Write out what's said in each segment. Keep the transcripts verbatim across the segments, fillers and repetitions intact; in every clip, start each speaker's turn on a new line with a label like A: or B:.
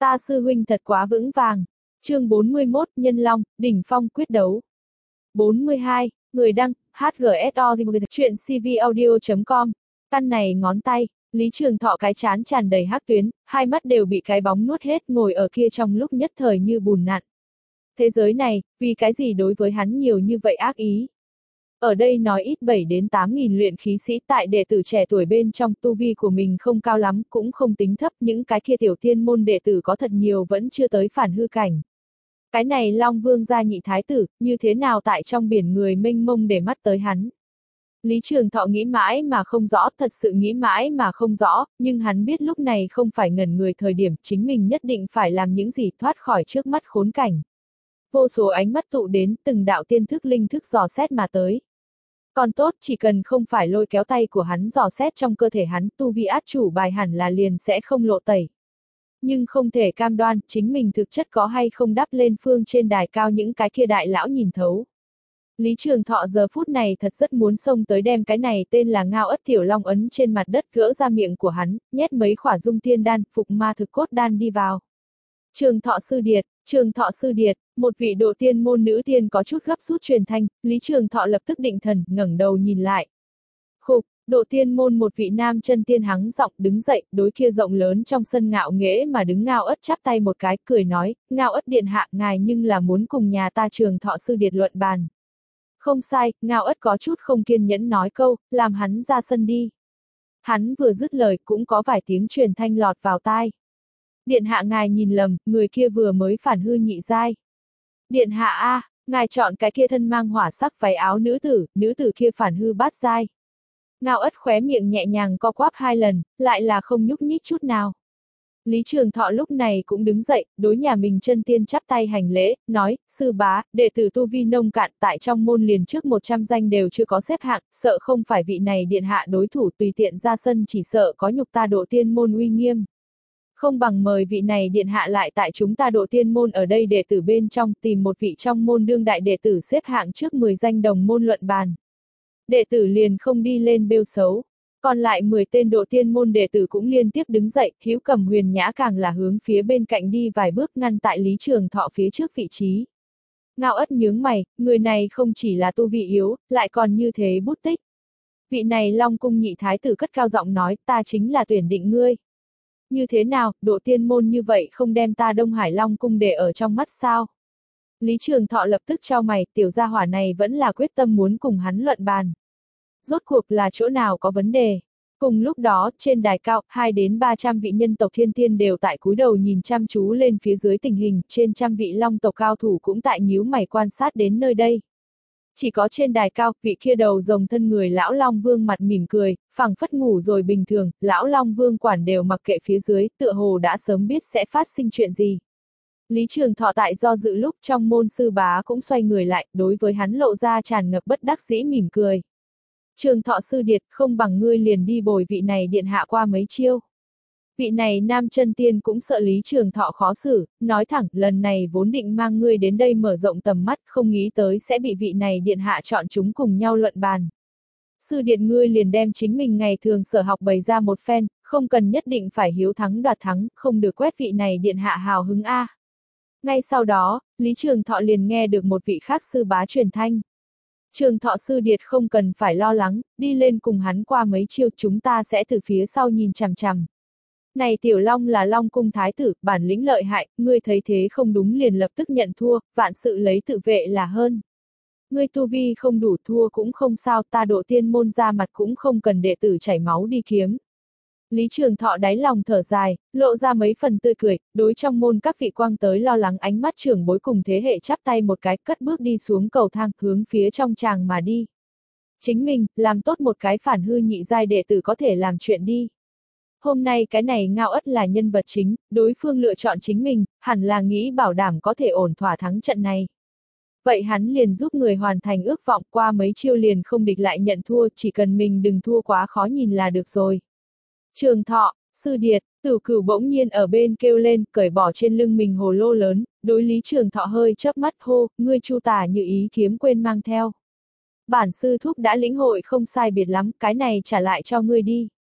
A: Ta sư huynh thật quá vững vàng. Chương bốn mươi mốt, Nhân Long, đỉnh phong quyết đấu. bốn mươi hai, người đăng, hát giê ét o chuyện cvaudio chấm com. Căn này ngón tay, Lý Trường Thọ cái chán tràn đầy hắc tuyến, hai mắt đều bị cái bóng nuốt hết, ngồi ở kia trong lúc nhất thời như bùn nặn. Thế giới này, vì cái gì đối với hắn nhiều như vậy ác ý? Ở đây nói ít bảy đến tám nghìn luyện khí sĩ tại đệ tử trẻ tuổi bên trong, tu vi của mình không cao lắm, cũng không tính thấp, những cái kia tiểu tiên môn đệ tử có thật nhiều vẫn chưa tới phản hư cảnh. Cái này Long Vương gia nhị thái tử, như thế nào tại trong biển người mênh mông để mắt tới hắn? Lý Trường Thọ nghĩ mãi mà không rõ, thật sự nghĩ mãi mà không rõ, nhưng hắn biết lúc này không phải ngẩn người thời điểm, chính mình nhất định phải làm những gì thoát khỏi trước mắt khốn cảnh. Vô số ánh mắt tụ đến, từng đạo tiên thức linh thức dò xét mà tới. Còn tốt, chỉ cần không phải lôi kéo tay của hắn dò xét trong cơ thể hắn, tu vi át chủ bài hẳn là liền sẽ không lộ tẩy. Nhưng không thể cam đoan, chính mình thực chất có hay không đắp lên phương trên đài cao những cái kia đại lão nhìn thấu. Lý Trường Thọ giờ phút này thật rất muốn xông tới đem cái này tên là Ngao Ất Tiểu Long ấn trên mặt đất gỡ ra miệng của hắn, nhét mấy khỏa dung tiên đan, phục ma thực cốt đan đi vào. Trường Thọ sư điệt, Trường Thọ sư điệt, một vị độ tiên môn nữ tiên có chút gấp rút truyền thanh, Lý Trường Thọ lập tức định thần, ngẩng đầu nhìn lại. Khục, độ tiên môn một vị nam chân tiên hắng giọng đứng dậy, đối kia rộng lớn trong sân ngạo nghễ mà đứng Ngao Ất chắp tay một cái, cười nói, Ngao Ất điện hạ, ngài nhưng là muốn cùng nhà ta Trường Thọ sư điệt luận bàn. Không sai, Ngao Ất có chút không kiên nhẫn nói câu, làm hắn ra sân đi. Hắn vừa dứt lời cũng có vài tiếng truyền thanh lọt vào tai. Điện hạ ngài nhìn lầm, người kia vừa mới phản hư nhị giai. Điện hạ a, ngài chọn cái kia thân mang hỏa sắc váy áo nữ tử, nữ tử kia phản hư bát giai. Ngao Ất khóe miệng nhẹ nhàng co quắp hai lần, lại là không nhúc nhích chút nào. Lý Trường Thọ lúc này cũng đứng dậy, đối nhà mình chân tiên chắp tay hành lễ, nói, sư bá, đệ tử tu vi nông cạn tại trong môn liền trước một trăm danh đều chưa có xếp hạng, sợ không phải vị này điện hạ đối thủ tùy tiện ra sân chỉ sợ có nhục ta độ tiên môn uy nghiêm. Không bằng mời vị này điện hạ lại tại chúng ta độ tiên môn ở đây đệ tử bên trong tìm một vị trong môn đương đại đệ tử xếp hạng trước mười danh đồng môn luận bàn. Đệ tử liền không đi lên bêu xấu. Còn lại mười tên độ tiên môn đệ tử cũng liên tiếp đứng dậy, Hữu Cầm Huyền Nhã càng là hướng phía bên cạnh đi vài bước ngăn tại Lý Trường Thọ phía trước vị trí. Ngao Ất nhướng mày, người này không chỉ là tu vi yếu, lại còn như thế bút tích. Vị này Long cung nhị thái tử cất cao giọng nói, ta chính là tuyển định ngươi. Như thế nào, độ tiên môn như vậy không đem ta Đông Hải Long cung để ở trong mắt sao? Lý Trường Thọ lập tức chau mày, tiểu gia hỏa này vẫn là quyết tâm muốn cùng hắn luận bàn. Rốt cuộc là chỗ nào có vấn đề? Cùng lúc đó, trên đài cao, hai đến ba trăm vị nhân tộc thiên tiên đều tại cúi đầu nhìn chăm chú lên phía dưới tình hình, trên trăm vị long tộc cao thủ cũng tại nhíu mày quan sát đến nơi đây. Chỉ có trên đài cao, vị kia đầu rồng thân người lão Long Vương mặt mỉm cười, phẳng phất ngủ rồi bình thường, lão Long Vương quản đều mặc kệ phía dưới, tựa hồ đã sớm biết sẽ phát sinh chuyện gì. Lý Trường Thọ tại do dự lúc trong môn sư bá cũng xoay người lại, đối với hắn lộ ra tràn ngập bất đắc dĩ mỉm cười. Trường Thọ sư điệt, không bằng ngươi liền đi bồi vị này điện hạ qua mấy chiêu. Vị này nam chân tiên cũng sợ Lý Trường Thọ khó xử, nói thẳng, lần này vốn định mang ngươi đến đây mở rộng tầm mắt, không nghĩ tới sẽ bị vị này điện hạ chọn chúng cùng nhau luận bàn. Sư điện ngươi liền đem chính mình ngày thường sở học bày ra một phen, không cần nhất định phải hiếu thắng đoạt thắng, không được quét vị này điện hạ hào hứng a. Ngay sau đó, Lý Trường Thọ liền nghe được một vị khác sư bá truyền thanh. Trường Thọ sư điệt không cần phải lo lắng, đi lên cùng hắn qua mấy chiêu chúng ta sẽ từ phía sau nhìn chằm chằm. Này Tiểu Long là Long cung thái tử, bản lĩnh lợi hại, ngươi thấy thế không đúng liền lập tức nhận thua, vạn sự lấy tự vệ là hơn. Ngươi tu vi không đủ thua cũng không sao, ta độ tiên môn ra mặt cũng không cần đệ tử chảy máu đi kiếm. Lý Trường Thọ đáy lòng thở dài, lộ ra mấy phần tươi cười, đối trong môn các vị quang tới lo lắng ánh mắt trưởng bối cùng thế hệ chắp tay một cái, cất bước đi xuống cầu thang, hướng phía trong tràng mà đi. Chính mình, làm tốt một cái phản hư nhị giai đệ tử có thể làm chuyện đi. Hôm nay cái này Ngao Ất là nhân vật chính, đối phương lựa chọn chính mình, hẳn là nghĩ bảo đảm có thể ổn thỏa thắng trận này. Vậy hắn liền giúp người hoàn thành ước vọng, qua mấy chiêu liền không địch lại nhận thua, chỉ cần mình đừng thua quá khó nhìn là được rồi. Trường Thọ, sư điệt, Tử Cửu bỗng nhiên ở bên kêu lên, cởi bỏ trên lưng mình hồ lô lớn, đối Lý Trường Thọ hơi chớp mắt hô, ngươi chu tả như ý kiếm quên mang theo. Bản sư thúc đã lĩnh hội không sai biệt lắm, cái này trả lại cho ngươi đi.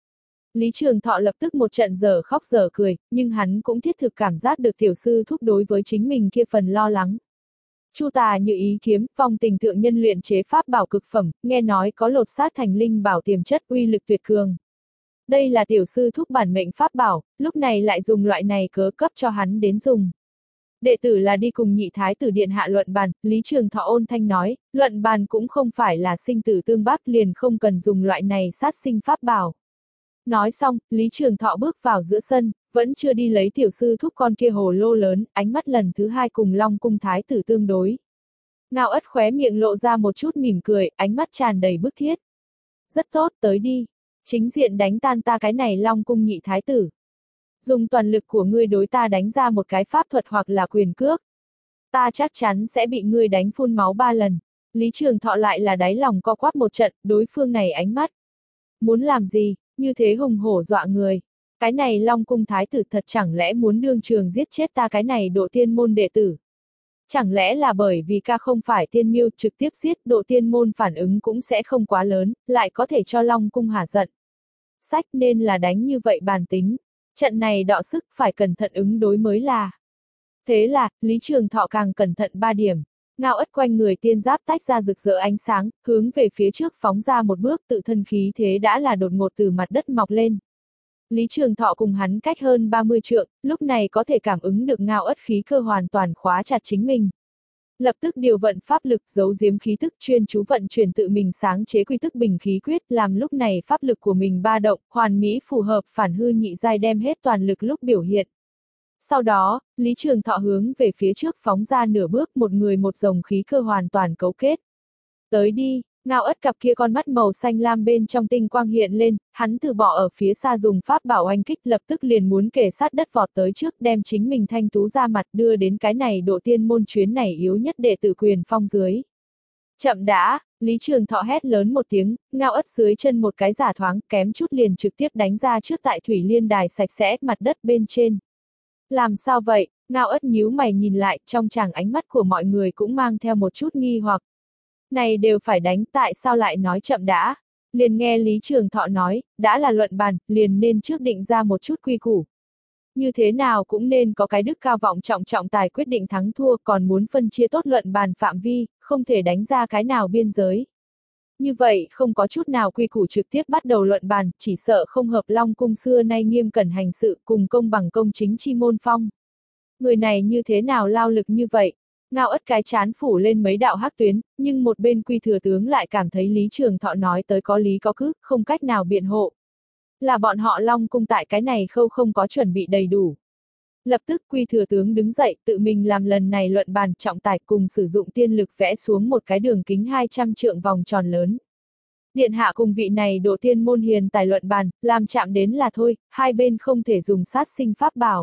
A: Lý Trường Thọ lập tức một trận dở khóc dở cười, nhưng hắn cũng thiết thực cảm giác được tiểu sư thúc đối với chính mình kia phần lo lắng. Chu Tà Như Ý kiếm, Phong Tình thượng nhân luyện chế pháp bảo cực phẩm, nghe nói có lột xác thành linh bảo tiềm chất uy lực tuyệt cường. Đây là tiểu sư thúc bản mệnh pháp bảo, lúc này lại dùng loại này cớ cấp cho hắn đến dùng. Đệ tử là đi cùng nhị thái tử điện hạ luận bàn, Lý Trường Thọ ôn thanh nói, luận bàn cũng không phải là sinh tử tương bác liền không cần dùng loại này sát sinh pháp bảo. Nói xong, Lý Trường Thọ bước vào giữa sân, vẫn chưa đi lấy tiểu sư thúc con kia hồ lô lớn, ánh mắt lần thứ hai cùng Long cung thái tử tương đối. Ngao Ất khóe miệng lộ ra một chút mỉm cười, ánh mắt tràn đầy bức thiết. Rất tốt, tới đi. Chính diện đánh tan ta cái này Long cung nhị thái tử. Dùng toàn lực của ngươi đối ta đánh ra một cái pháp thuật hoặc là quyền cước. Ta chắc chắn sẽ bị ngươi đánh phun máu ba lần. Lý Trường Thọ lại là đáy lòng co quắp một trận, đối phương này ánh mắt. Muốn làm gì, như thế hùng hổ dọa người. Cái này Long cung thái tử thật chẳng lẽ muốn đương trường giết chết ta cái này độ tiên môn đệ tử. Chẳng lẽ là bởi vì ca không phải tiên miêu trực tiếp giết độ tiên môn phản ứng cũng sẽ không quá lớn, lại có thể cho Long cung hả giận. Sách nên là đánh như vậy bàn tính. Trận này đọ sức phải cẩn thận ứng đối mới là. Thế là, Lý Trường Thọ càng cẩn thận ba điểm. Ngao Ất quanh người tiên giáp tách ra rực rỡ ánh sáng, hướng về phía trước phóng ra một bước, tự thân khí thế đã là đột ngột từ mặt đất mọc lên. Lý Trường Thọ cùng hắn cách hơn ba mươi trượng, lúc này có thể cảm ứng được Ngao Ất khí cơ hoàn toàn khóa chặt chính mình. Lập tức điều vận pháp lực giấu giếm khí tức chuyên chú vận chuyển tự mình sáng chế quy tức bình khí quyết, làm lúc này pháp lực của mình ba động, hoàn mỹ phù hợp phản hư nhị giai đem hết toàn lực lúc biểu hiện. Sau đó, Lý Trường Thọ hướng về phía trước phóng ra nửa bước, một người một dòng khí cơ hoàn toàn cấu kết. Tới đi, Ngao Ất cặp kia con mắt màu xanh lam bên trong tinh quang hiện lên, hắn từ bỏ ở phía xa dùng pháp bảo oanh kích, lập tức liền muốn kề sát đất vọt tới trước, đem chính mình thanh tú ra mặt đưa đến cái này độ tiên môn chuyến này yếu nhất đệ tử Quyền Phong dưới. Chậm đã, Lý Trường Thọ hét lớn một tiếng, Ngao Ất dưới chân một cái giả thoáng, kém chút liền trực tiếp đánh ra trước tại thủy liên đài sạch sẽ mặt đất bên trên. Làm sao vậy? Ngao Ất nhíu mày nhìn lại, trong tràng ánh mắt của mọi người cũng mang theo một chút nghi hoặc. Này đều phải đánh, tại sao lại nói chậm đã? Liền nghe Lý Trường Thọ nói, đã là luận bàn, liền nên trước định ra một chút quy củ. Như thế nào cũng nên có cái đức cao vọng trọng trọng tài quyết định thắng thua, còn muốn phân chia tốt luận bàn phạm vi, không thể đánh ra cái nào biên giới. Như vậy không có chút nào quy củ trực tiếp bắt đầu luận bàn, chỉ sợ không hợp Long cung xưa nay nghiêm cẩn hành sự cùng công bằng công chính chi môn phong. Người này như thế nào lao lực như vậy? Ngao Ất cái chán phủ lên mấy đạo hắc tuyến, nhưng một bên Quy thừa tướng lại cảm thấy Lý Trường Thọ nói tới có lý có cứ, không cách nào biện hộ. Là bọn họ Long cung tại cái này khâu không có chuẩn bị đầy đủ. Lập tức Quy thừa tướng đứng dậy, tự mình làm lần này luận bàn trọng tài cùng sử dụng tiên lực vẽ xuống một cái đường kính hai trăm trượng vòng tròn lớn. Điện hạ cùng vị này độ tiên môn hiền tài luận bàn, làm chạm đến là thôi, hai bên không thể dùng sát sinh pháp bảo.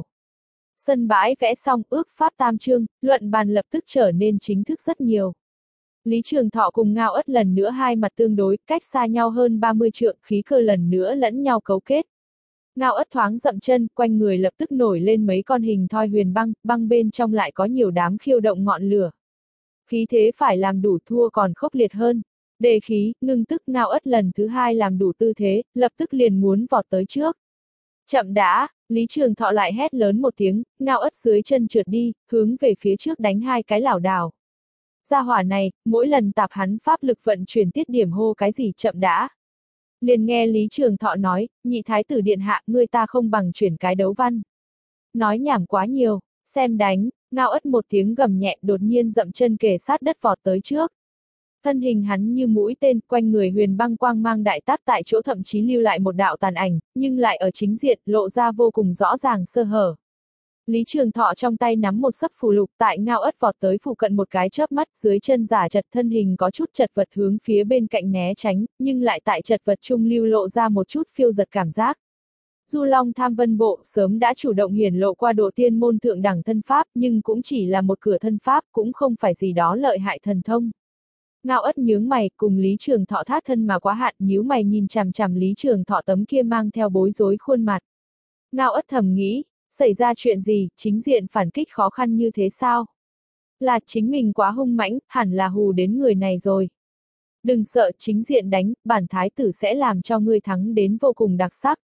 A: Sân bãi vẽ xong ước pháp tam chương, luận bàn lập tức trở nên chính thức rất nhiều. Lý Trường Thọ cùng Ngao Ất lần nữa hai mặt tương đối, cách xa nhau hơn ba mươi trượng, khí cơ lần nữa lẫn nhau cấu kết. Ngao Ất thoáng dậm chân, quanh người lập tức nổi lên mấy con hình thoi huyền băng, băng bên trong lại có nhiều đám khiêu động ngọn lửa. Khí thế phải làm đủ thua còn khốc liệt hơn. Đề khí, ngưng tức Ngao Ất lần thứ hai làm đủ tư thế, lập tức liền muốn vọt tới trước. Chậm đã, Lý Trường Thọ lại hét lớn một tiếng, Ngao Ất dưới chân trượt đi, hướng về phía trước đánh hai cái lảo đảo. Gia hỏa này, mỗi lần tạp hắn pháp lực vận chuyển tiết điểm hô cái gì chậm đã. Liền nghe Lý Trường Thọ nói, nhị thái tử điện hạ, ngươi ta không bằng chuyển cái đấu văn. Nói nhảm quá nhiều, xem đánh, Ngao Ất một tiếng gầm nhẹ đột nhiên dậm chân kề sát đất vọt tới trước. Thân hình hắn như mũi tên, quanh người huyền băng quang mang đại tác tại chỗ thậm chí lưu lại một đạo tàn ảnh, nhưng lại ở chính diện, lộ ra vô cùng rõ ràng sơ hở. Lý Trường Thọ trong tay nắm một sấp phù lục tại Ngao Ất vọt tới phụ cận một cái chớp mắt, dưới chân giả chật thân hình có chút chật vật hướng phía bên cạnh né tránh, nhưng lại tại chật vật trung lưu lộ ra một chút phiêu giật cảm giác. Du Long Tham Vân Bộ sớm đã chủ động hiển lộ qua độ tiên môn thượng đẳng thân pháp, nhưng cũng chỉ là một cửa thân pháp, cũng không phải gì đó lợi hại thần thông. Ngao Ất nhướng mày, cùng Lý Trường Thọ thác thân mà quá hạn, nhíu mày nhìn chằm chằm Lý Trường Thọ tấm kia mang theo bối rối khuôn mặt. Ngao Ất thầm nghĩ, xảy ra chuyện gì, chính diện phản kích khó khăn như thế sao? Là chính mình quá hung mãnh, hẳn là hù đến người này rồi. Đừng sợ, chính diện đánh, bản thái tử sẽ làm cho ngươi thắng đến vô cùng đặc sắc.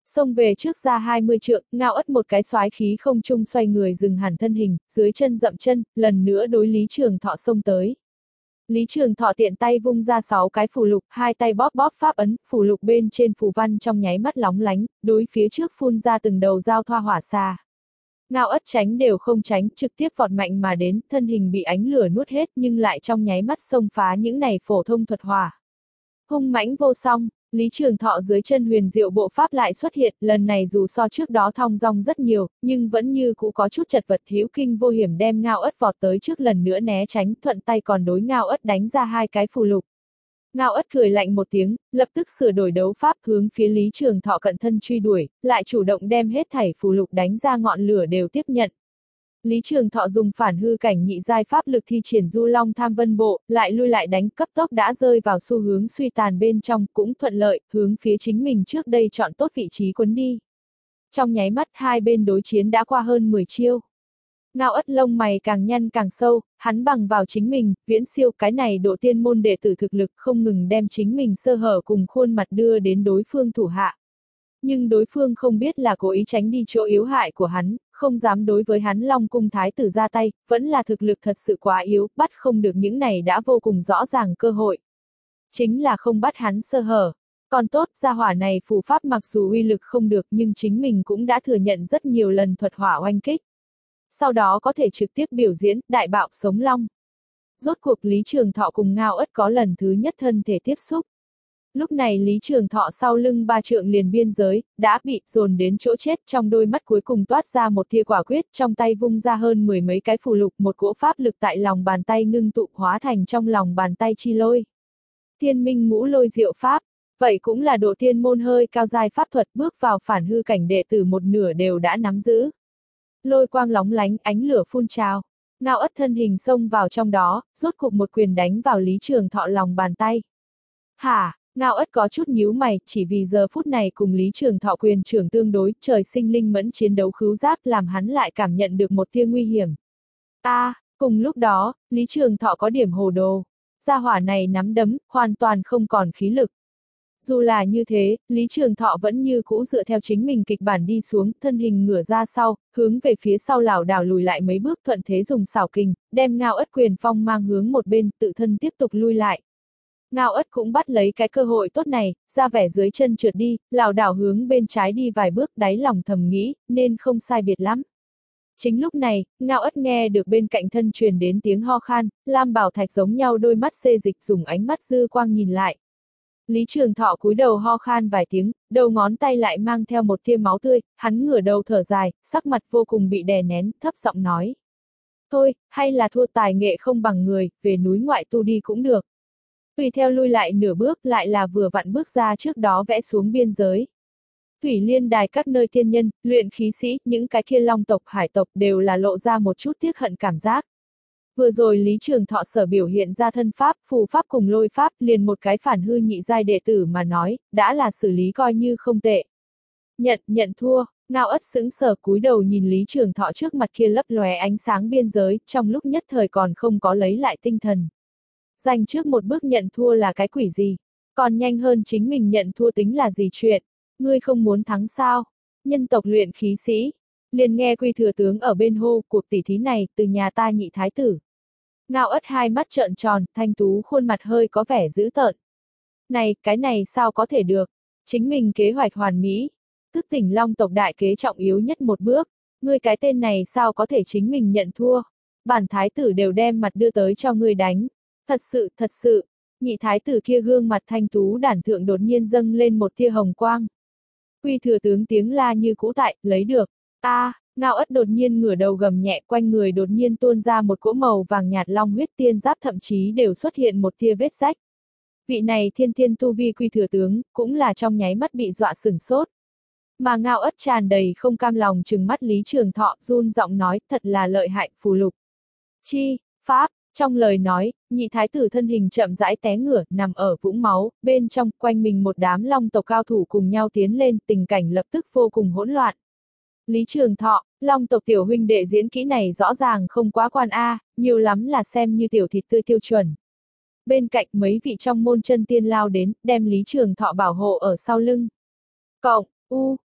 A: Xông về trước ra hai mươi trượng, Ngao Ất một cái xoái khí không trung xoay người dừng hẳn thân hình, dưới chân dậm chân, lần nữa đối Lý Trường Thọ xông tới. Lý Trường Thọ tiện tay vung ra sáu cái phù lục, hai tay bóp bóp pháp ấn, phù lục bên trên phù văn trong nháy mắt lóng lánh, đối phía trước phun ra từng đầu dao thoa hỏa xà. Ngao Ất tránh đều không tránh, trực tiếp vọt mạnh mà đến, thân hình bị ánh lửa nuốt hết nhưng lại trong nháy mắt xông phá những này phổ thông thuật hỏa. Hung mãnh vô song, Lý Trường Thọ dưới chân huyền diệu bộ pháp lại xuất hiện, lần này dù so trước đó thong dong rất nhiều, nhưng vẫn như cũ có chút chật vật, hữu kinh vô hiểm đem Ngao Ất vọt tới trước lần nữa né tránh, thuận tay còn đối Ngao Ất đánh ra hai cái phù lục. Ngao Ất cười lạnh một tiếng, lập tức sửa đổi đấu pháp hướng phía Lý Trường Thọ cận thân truy đuổi, lại chủ động đem hết thảy phù lục đánh ra ngọn lửa đều tiếp nhận. Lý Trường Thọ dùng phản hư cảnh nhị giai pháp lực thi triển Du Long Tham Vân Bộ, lại lui lại đánh, cấp tốc đã rơi vào xu hướng suy tàn bên trong, cũng thuận lợi, hướng phía chính mình trước đây chọn tốt vị trí cuốn đi. Trong nháy mắt hai bên đối chiến đã qua hơn mười chiêu. Ngao Ất lông mày càng nhăn càng sâu, hắn bằng vào chính mình, viễn siêu cái này độ tiên môn đệ tử thực lực không ngừng đem chính mình sơ hở cùng khuôn mặt đưa đến đối phương thủ hạ. Nhưng đối phương không biết là cố ý tránh đi chỗ yếu hại của hắn, không dám đối với hắn Long Cung Thái tử ra tay, vẫn là thực lực thật sự quá yếu, bắt không được những này đã vô cùng rõ ràng cơ hội. Chính là không bắt hắn sơ hở. Còn tốt, gia hỏa này phù pháp mặc dù uy lực không được nhưng chính mình cũng đã thừa nhận rất nhiều lần thuật hỏa oanh kích. Sau đó có thể trực tiếp biểu diễn, đại bạo sống long. Rốt cuộc Lý Trường Thọ cùng Ngao Ất có lần thứ nhất thân thể tiếp xúc. Lúc này Lý Trường Thọ sau lưng ba trượng liền biên giới, đã bị dồn đến chỗ chết, trong đôi mắt cuối cùng toát ra một tia quả quyết, trong tay vung ra hơn mười mấy cái phù lục, một cỗ pháp lực tại lòng bàn tay ngưng tụ hóa thành trong lòng bàn tay chi lôi. Thiên minh ngũ lôi diệu pháp, vậy cũng là độ tiên môn hơi cao giai pháp thuật, bước vào phản hư cảnh đệ tử một nửa đều đã nắm giữ. Lôi quang lóng lánh, ánh lửa phun trào. Ngao Ất thân hình xông vào trong đó, rốt cục một quyền đánh vào Lý Trường Thọ lòng bàn tay. Hả? Ngao Ất có chút nhíu mày, chỉ vì giờ phút này cùng Lý Trường Thọ quyền trưởng tương đối, trời sinh linh mẫn chiến đấu khứu giác làm hắn lại cảm nhận được một tia nguy hiểm. A, à, cùng lúc đó, Lý Trường Thọ có điểm hồ đồ. Gia hỏa này nắm đấm, hoàn toàn không còn khí lực. Dù là như thế, Lý Trường Thọ vẫn như cũ dựa theo chính mình kịch bản đi xuống, thân hình ngửa ra sau, hướng về phía sau lảo đảo lùi lại mấy bước, thuận thế dùng xảo kình, đem Ngao Ất quyền phong mang hướng một bên, tự thân tiếp tục lui lại. Ngao Ất cũng bắt lấy cái cơ hội tốt này, ra vẻ dưới chân trượt đi, lảo đảo hướng bên trái đi vài bước, đáy lòng thầm nghĩ, nên không sai biệt lắm. Chính lúc này, Ngao Ất nghe được bên cạnh thân truyền đến tiếng ho khan, Lam Bảo Thạch giống nhau đôi mắt xê dịch dùng ánh mắt dư quang nhìn lại. Lý Trường Thọ cúi đầu ho khan vài tiếng, đầu ngón tay lại mang theo một tia máu tươi, hắn ngửa đầu thở dài, sắc mặt vô cùng bị đè nén, thấp giọng nói. Thôi, hay là thua tài nghệ không bằng người, về núi ngoại tu đi cũng được. Tùy theo lui lại nửa bước lại là vừa vặn bước ra trước đó vẽ xuống biên giới. Thủy Liên Đài các nơi thiên nhân, luyện khí sĩ, những cái kia long tộc hải tộc đều là lộ ra một chút tiếc hận cảm giác. Vừa rồi Lý Trường Thọ sở biểu hiện ra thân pháp, phù pháp cùng lôi pháp, liền một cái phản hư nhị giai đệ tử mà nói, đã là xử lý coi như không tệ. Nhận, nhận thua, Ngao Ất sững sờ cúi đầu nhìn Lý Trường Thọ trước mặt kia lấp lóe ánh sáng biên giới, trong lúc nhất thời còn không có lấy lại tinh thần. Giành trước một bước nhận thua là cái quỷ gì? Còn nhanh hơn chính mình nhận thua tính là gì chuyện? Ngươi không muốn thắng sao? Nhân tộc luyện khí sĩ. Liền nghe Quy thừa tướng ở bên hô, cuộc tỉ thí này, từ nhà ta nhị thái tử. Ngao Ất hai mắt trợn tròn, thanh tú khuôn mặt hơi có vẻ dữ tợn. Này, cái này sao có thể được? Chính mình kế hoạch hoàn mỹ. Thức tỉnh long tộc đại kế trọng yếu nhất một bước. Ngươi cái tên này sao có thể chính mình nhận thua? Bản thái tử đều đem mặt đưa tới cho ngươi đánh. Thật sự, thật sự, nhị thái tử kia gương mặt thanh tú đản thượng đột nhiên dâng lên một tia hồng quang. Quy thừa tướng tiếng la như cũ tại, lấy được. A, à, Ngao Ất đột nhiên ngửa đầu gầm nhẹ, quanh người đột nhiên tuôn ra một cỗ màu vàng nhạt long huyết tiên giáp, thậm chí đều xuất hiện một tia vết rách. Vị này thiên thiên tu vi Quy thừa tướng, cũng là trong nháy mắt bị dọa sửng sốt. Mà Ngao Ất tràn đầy không cam lòng trừng mắt Lý Trường Thọ, run giọng nói, thật là lợi hại, phù lục. Chi, pháp. Trong lời nói, nhị thái tử thân hình chậm rãi té ngửa, nằm ở vũng máu, bên trong, quanh mình một đám long tộc cao thủ cùng nhau tiến lên, tình cảnh lập tức vô cùng hỗn loạn. Lý Trường Thọ, long tộc tiểu huynh đệ diễn kỹ này rõ ràng không quá quan A, nhiều lắm là xem như tiểu thịt tươi tiêu chuẩn. Bên cạnh mấy vị trong môn chân tiên lao đến, đem Lý Trường Thọ bảo hộ ở sau lưng. Cộng, u,